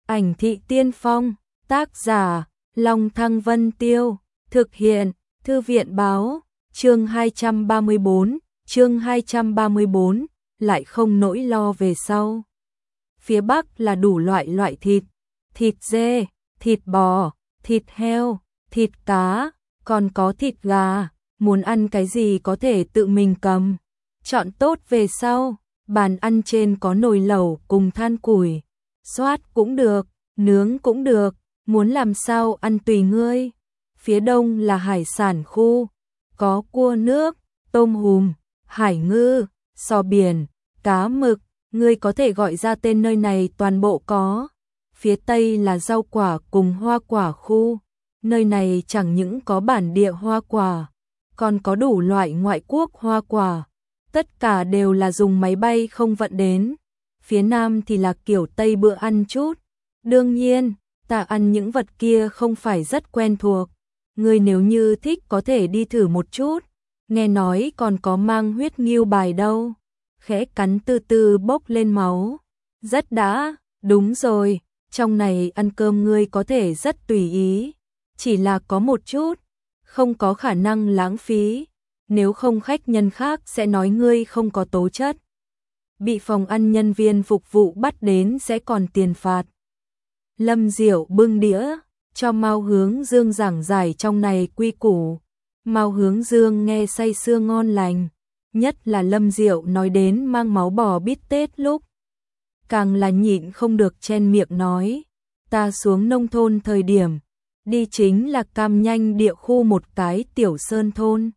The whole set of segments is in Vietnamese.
Ảnh thị tiên phong, tác giả, Long Thăng Vân Tiêu, thực hiện, Thư viện báo, chương 234, lại không nỗi lo về sau. Phía Bắc là đủ loại thịt, thịt dê, thịt bò, thịt heo, thịt cá, còn có thịt gà, muốn ăn cái gì có thể tự mình cầm. Chọn tốt về sau, bàn ăn trên có nồi lẩu cùng than củi, xoát cũng được, nướng cũng được, muốn làm sao ăn tùy ngươi. Phía đông là hải sản khu, có cua nước, tôm hùm, hải ngư, sò biển, cá mực, ngươi có thể gọi ra tên nơi này toàn bộ có. Phía tây là rau quả cùng hoa quả khu, nơi này chẳng những có bản địa hoa quả, còn có đủ loại ngoại quốc hoa quả, tất cả đều là dùng máy bay không vận đến. Phía nam thì là kiểu Tây bữa ăn chút. Đương nhiên, ta ăn những vật kia không phải rất quen thuộc. Ngươi nếu như thích có thể đi thử một chút. Nghe nói còn có mang huyết ngưu bài đâu. Khẽ cắn từ từ bốc lên máu. Rất đã, đúng rồi, trong này ăn cơm ngươi có thể rất tùy ý. Chỉ là có một chút, không có khả năng lãng phí. Nếu không khách nhân khác sẽ nói ngươi không có tố chất. Bị phòng ăn nhân viên phục vụ bắt đến sẽ còn tiền phạt. Lâm Diệu bưng đĩa, cho Mao Hướng Dương giảng giải trong này quy củ. Mao Hướng Dương nghe say sưa ngon lành, nhất là Lâm Diệu nói đến mang máu bò bít tết lúc. Càng là nhịn không được chen miệng nói, ta xuống nông thôn thời điểm, đi chính là Cam Nhanh địa khu một cái tiểu sơn thôn.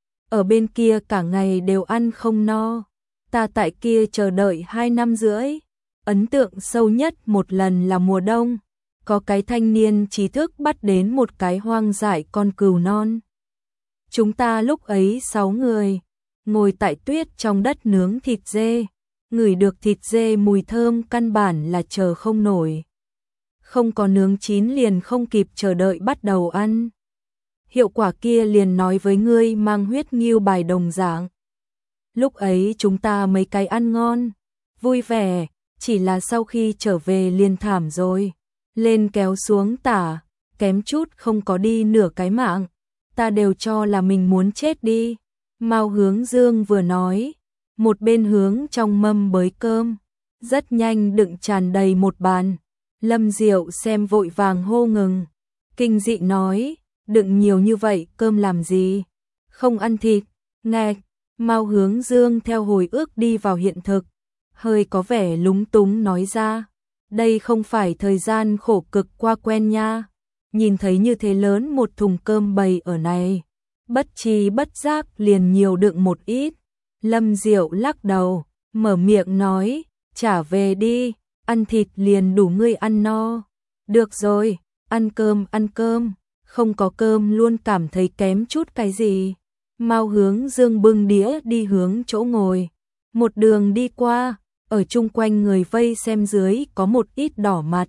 Ở bên kia cả ngày đều ăn không no, ta tại kia chờ đợi 2 năm rưỡi. Ấn tượng sâu nhất một lần là mùa đông, có cái thanh niên trí thức bắt đến một cái hoang dại con cừu non. Chúng ta lúc ấy 6 người, ngồi tại tuyết trong đất nướng thịt dê, ngửi được thịt dê mùi thơm căn bản là chờ không nổi. Không có nướng chín liền không kịp chờ đợi bắt đầu ăn. Hiệu quả kia liền nói với ngươi mang huyết ngưu bài đồng dạng. Lúc ấy chúng ta mấy cái ăn ngon, vui vẻ, chỉ là sau khi trở về liền thảm rồi. Lên kéo xuống tả, kém chút không có đi nửa cái mạng. Ta đều cho là mình muốn chết đi. Mao Hướng Dương vừa nói, một bên hướng trong mâm bới cơm, rất nhanh đựng tràn đầy một bàn. Lâm Diệu xem vội vàng hô ngừng, kinh dị nói, đựng nhiều như vậy cơm làm gì? Không ăn thịt, ngạch. Mao Hướng Dương theo hồi ức đi vào hiện thực, hơi có vẻ lúng túng nói ra, đây không phải thời gian khổ cực qua quen nha. Nhìn thấy như thế lớn một thùng cơm bày ở này, bất tri bất giác liền nhiều đựng một ít. Lâm Diệu lắc đầu, mở miệng nói, trả về đi, ăn thịt liền đủ ngươi ăn no. Được rồi, ăn cơm, không có cơm luôn cảm thấy kém chút cái gì. Mao Hướng Dương bưng đĩa đi hướng chỗ ngồi. Một đường đi qua, ở chung quanh người vây xem dưới có một ít đỏ mặt.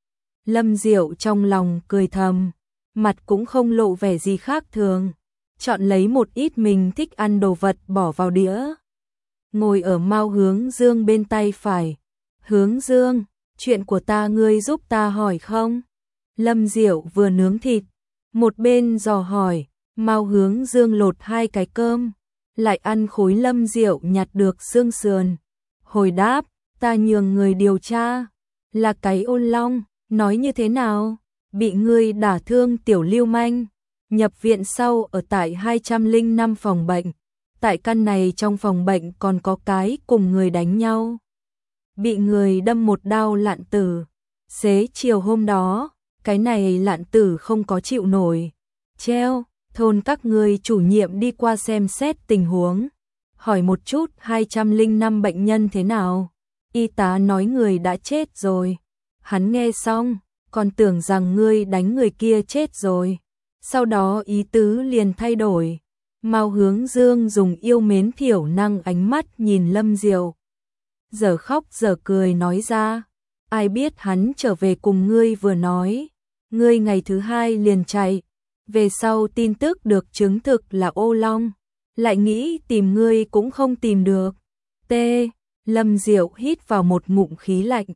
Lâm Diệu trong lòng cười thầm, mặt cũng không lộ vẻ gì khác thường. Chọn lấy một ít mình thích ăn đồ vật bỏ vào đĩa. Ngồi ở Mao Hướng Dương bên tay phải. Hướng Dương, chuyện của ta ngươi giúp ta hỏi không? Lâm Diệu vừa nướng thịt, một bên dò hỏi. Mao Hướng Dương lột 2 cái cơm, lại ăn khối Lâm Diệu nhặt được xương sườn. Hồi đáp, ta nhường người điều tra, là cái Ôn Long, nói như thế nào? Bị ngươi đả thương tiểu lưu manh, nhập viện sau ở tại 205 phòng bệnh. Tại căn này trong phòng bệnh còn có cái cùng người đánh nhau. Bị người đâm một đao lạn tử. Xế chiều hôm đó, cái này lạn tử không có chịu nổi. Treo. Thôn các người chủ nhiệm đi qua xem xét tình huống, hỏi một chút 205 bệnh nhân thế nào. Y tá nói người đã chết rồi. Hắn nghe xong, còn tưởng rằng ngươi đánh người kia chết rồi. Sau đó ý tứ liền thay đổi. Mao Hướng Dương dùng yêu mến thiểu năng ánh mắt nhìn Lâm Diệu. Giờ khóc giờ cười nói ra, ai biết hắn trở về cùng ngươi vừa nói. Ngươi ngày thứ 2 liền chạy. Về sau tin tức được chứng thực là ô long, lại nghĩ tìm ngươi cũng không tìm được. Lâm Diệu hít vào một ngụm khí lạnh,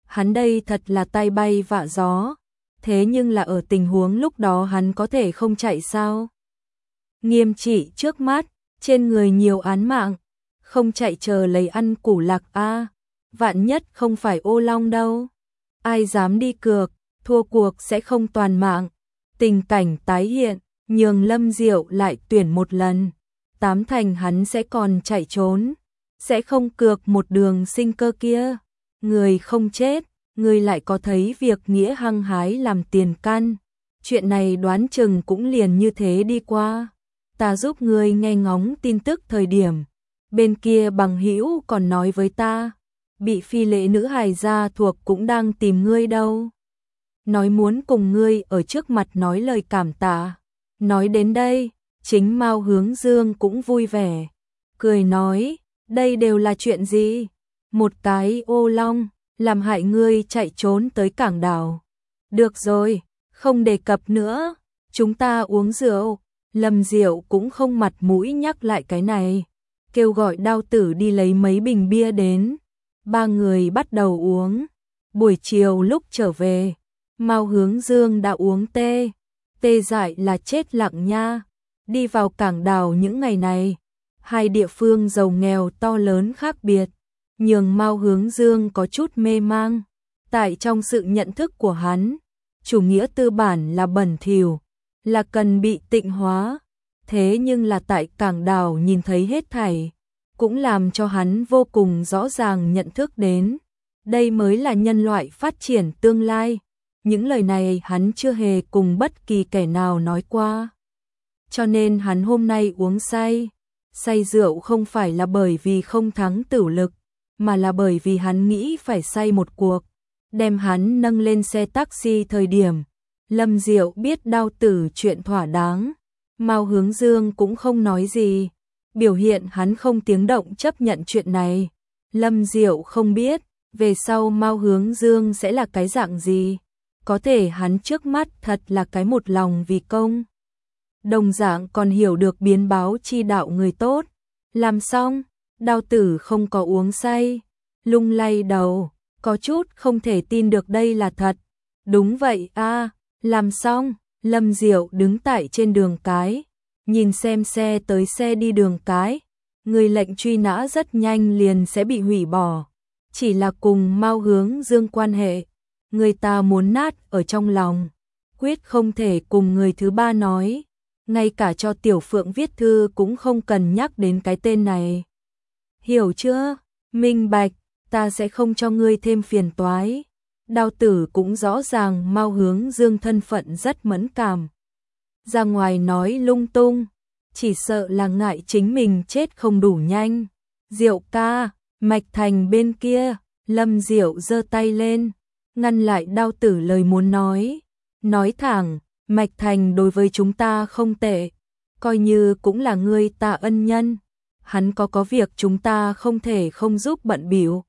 Hắn đây thật là tay bay vạ gió, thế nhưng là ở tình huống lúc đó hắn có thể không chạy sao? Nghiêm trị trước mắt, trên người nhiều án mạng, không chạy chờ lấy ăn củ lạc a, vạn nhất không phải ô long đâu. Ai dám đi cược, thua cuộc sẽ không toàn mạng. Tình cảnh tái hiện, nhường Lâm Diệu lại tuyển một lần, tám thành hắn sẽ còn chạy trốn, sẽ không cược một đường sinh cơ kia. Người không chết, người lại có thấy việc nghĩa hăng hái làm tiền căn. Chuyện này đoán chừng cũng liền như thế đi qua. Ta giúp người nghe ngóng tin tức thời điểm, bên kia bằng hữu còn nói với ta, bị phi lễ nữ hài gia thuộc cũng đang tìm ngươi đâu. Nói muốn cùng ngươi ở trước mặt nói lời cảm tạ. Nói đến đây, chính Mao Hướng Dương cũng vui vẻ, cười nói, đây đều là chuyện gì? Một cái ô long, làm hại ngươi chạy trốn tới cảng đảo. Được rồi, không đề cập nữa, chúng ta uống rượu. Lâm Diệu cũng không mặt mũi nhắc lại cái này, kêu gọi Đao Tử đi lấy mấy bình bia đến. Ba người bắt đầu uống. Buổi chiều lúc trở về, Mao Hướng Dương đã uống tê. Tê dại là chết lặng nha. Đi vào cảng đảo những ngày này, hai địa phương giàu nghèo to lớn khác biệt, nhường Mao Hướng Dương có chút mê mang. Tại trong sự nhận thức của hắn, chủ nghĩa tư bản là bẩn thỉu, là cần bị tịnh hóa. Thế nhưng là tại cảng đảo nhìn thấy hết thảy, cũng làm cho hắn vô cùng rõ ràng nhận thức đến, đây mới là nhân loại phát triển tương lai. Những lời này hắn chưa hề cùng bất kỳ kẻ nào nói qua. Cho nên hắn hôm nay uống say. Say rượu không phải là bởi vì không thắng tửu lực, mà là bởi vì hắn nghĩ phải say một cuộc. Đem hắn nâng lên xe taxi thời điểm, Lâm Diệu biết Đao Tử chuyện thỏa đáng. Mao Hướng Dương cũng không nói gì, biểu hiện hắn không tiếng động chấp nhận chuyện này. Lâm Diệu không biết, về sau Mao Hướng Dương sẽ là cái dạng gì. Có thể hắn trước mắt thật là cái một lòng vì công. Đồng dạng còn hiểu được biến báo chi đạo người tốt. Làm xong, Đao Tử không có uống say, lung lay đầu, có chút không thể tin được đây là thật. Đúng vậy a, làm xong, Lâm Diệu đứng tại trên đường cái, nhìn xem xe tới xe đi đường cái. Người lệnh truy nã rất nhanh liền sẽ bị hủy bỏ. Chỉ là cùng Mao Hướng Dương quan hệ, người ta muốn nát ở trong lòng, quyết không thể cùng người thứ ba nói. Ngay cả cho Tiểu Phượng viết thư cũng không cần nhắc đến cái tên này. Hiểu chưa? Minh bạch, ta sẽ không cho ngươi thêm phiền toái. Đao Tử cũng rõ ràng Mao Hướng Dương thân phận rất mẫn cảm. Ra ngoài nói lung tung, chỉ sợ là ngại chính mình chết không đủ nhanh. Diệu ca, Mạch Thành bên kia, Lâm Diệu giơ tay lên, ngăn lại Đao Tử lời muốn nói. Nói thẳng, Mạch Thành đối với chúng ta không tệ, coi như cũng là người ta ân nhân. Hắn có việc chúng ta không thể không giúp bận bịu.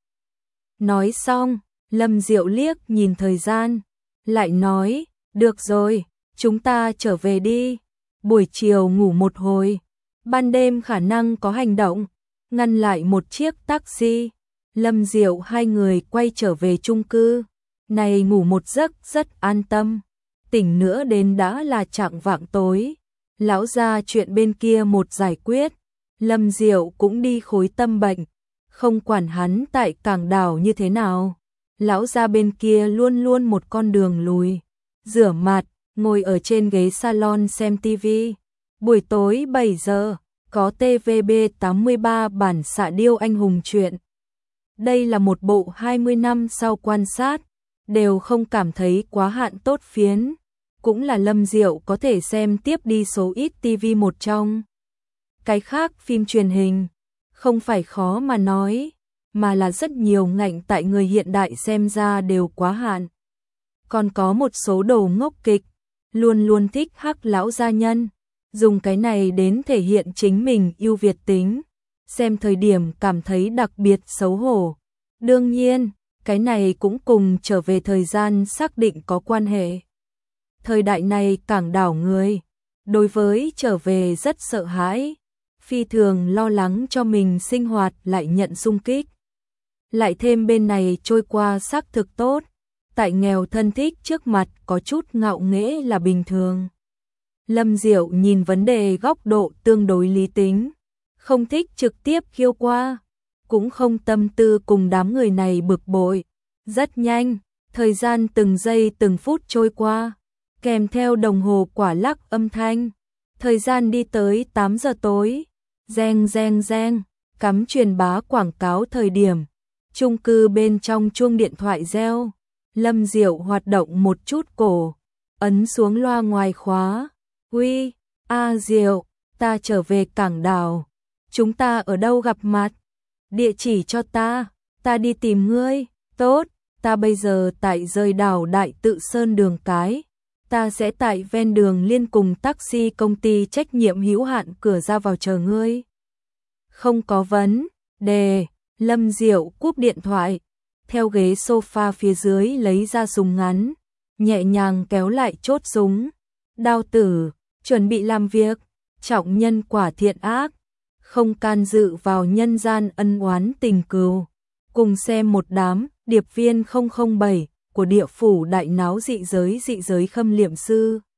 Nói xong, Lâm Diệu liếc nhìn thời gian, lại nói, được rồi, chúng ta trở về đi. Buổi chiều ngủ một hồi, ban đêm khả năng có hành động. Ngăn lại một chiếc taxi, Lâm Diệu hai người quay trở về chung cư. Này ngủ một giấc rất an tâm. Tỉnh nữa đến đã là chạng vạng tối. Lão gia chuyện bên kia một giải quyết, Lâm Diệu cũng đi khối tâm bệnh, không quản hắn tại cảng đảo như thế nào. Lão gia bên kia luôn luôn một con đường lùi, rửa mặt, ngồi ở trên ghế salon xem tivi. Buổi tối 7 giờ, có TVB 83 bản xạ điêu anh hùng truyện. Đây là một bộ 20 năm sau quan sát, đều không cảm thấy quá hạn tốt phiến. Cũng là Lâm Diệu có thể xem tiếp đi số ít TV một trong. Cái khác phim truyền hình, không phải khó mà nói, mà là rất nhiều ngạnh tại người hiện đại xem ra đều quá hạn. Còn có một số đồ ngốc kịch, luôn luôn thích hắc lão gia nhân, dùng cái này đến thể hiện chính mình ưu việt tính, xem thời điểm cảm thấy đặc biệt xấu hổ. Đương nhiên, cái này cũng cùng trở về thời gian xác định có quan hệ. Thời đại này cảng đảo người, đối với trở về rất sợ hãi, phi thường lo lắng cho mình sinh hoạt lại nhận xung kích. lại thêm bên này trôi qua xác thực tốt, tại nghèo thân thích trước mặt có chút ngạo nghễ là bình thường. Lâm Diệu nhìn vấn đề góc độ tương đối lý tính, không thích trực tiếp khiêu qua, cũng không tâm tư cùng đám người này bực bội. Rất nhanh, thời gian từng giây từng phút trôi qua, kèm theo đồng hồ quả lắc âm thanh. Thời gian đi tới 8 giờ tối, reng reng reng, cắm truyền bá quảng cáo thời điểm. Chung cư bên trong chuông điện thoại reo, Lâm Diệu hoạt động một chút cổ, ấn xuống loa ngoài khóa. Uy, Diệu, ta trở về cảng đảo. Chúng ta ở đâu gặp mặt? Địa chỉ cho ta đi tìm ngươi. Tốt, ta bây giờ tại rời đảo Đại Tự Sơn đường cái. Ta sẽ tại ven đường liên cùng taxi công ty trách nhiệm hữu hạn cửa ra vào chờ ngươi. Không có vấn đề. Lâm Diệu cúp điện thoại, theo ghế sofa phía dưới lấy ra súng ngắn, nhẹ nhàng kéo lại chốt súng. Đao tử, chuẩn bị làm việc, trọng nhân quả thiện ác, không can dự vào nhân gian ân oán tình cừu. Cùng xem một đám điệp viên 007 của địa phủ đại náo dị giới khâm liệm sư.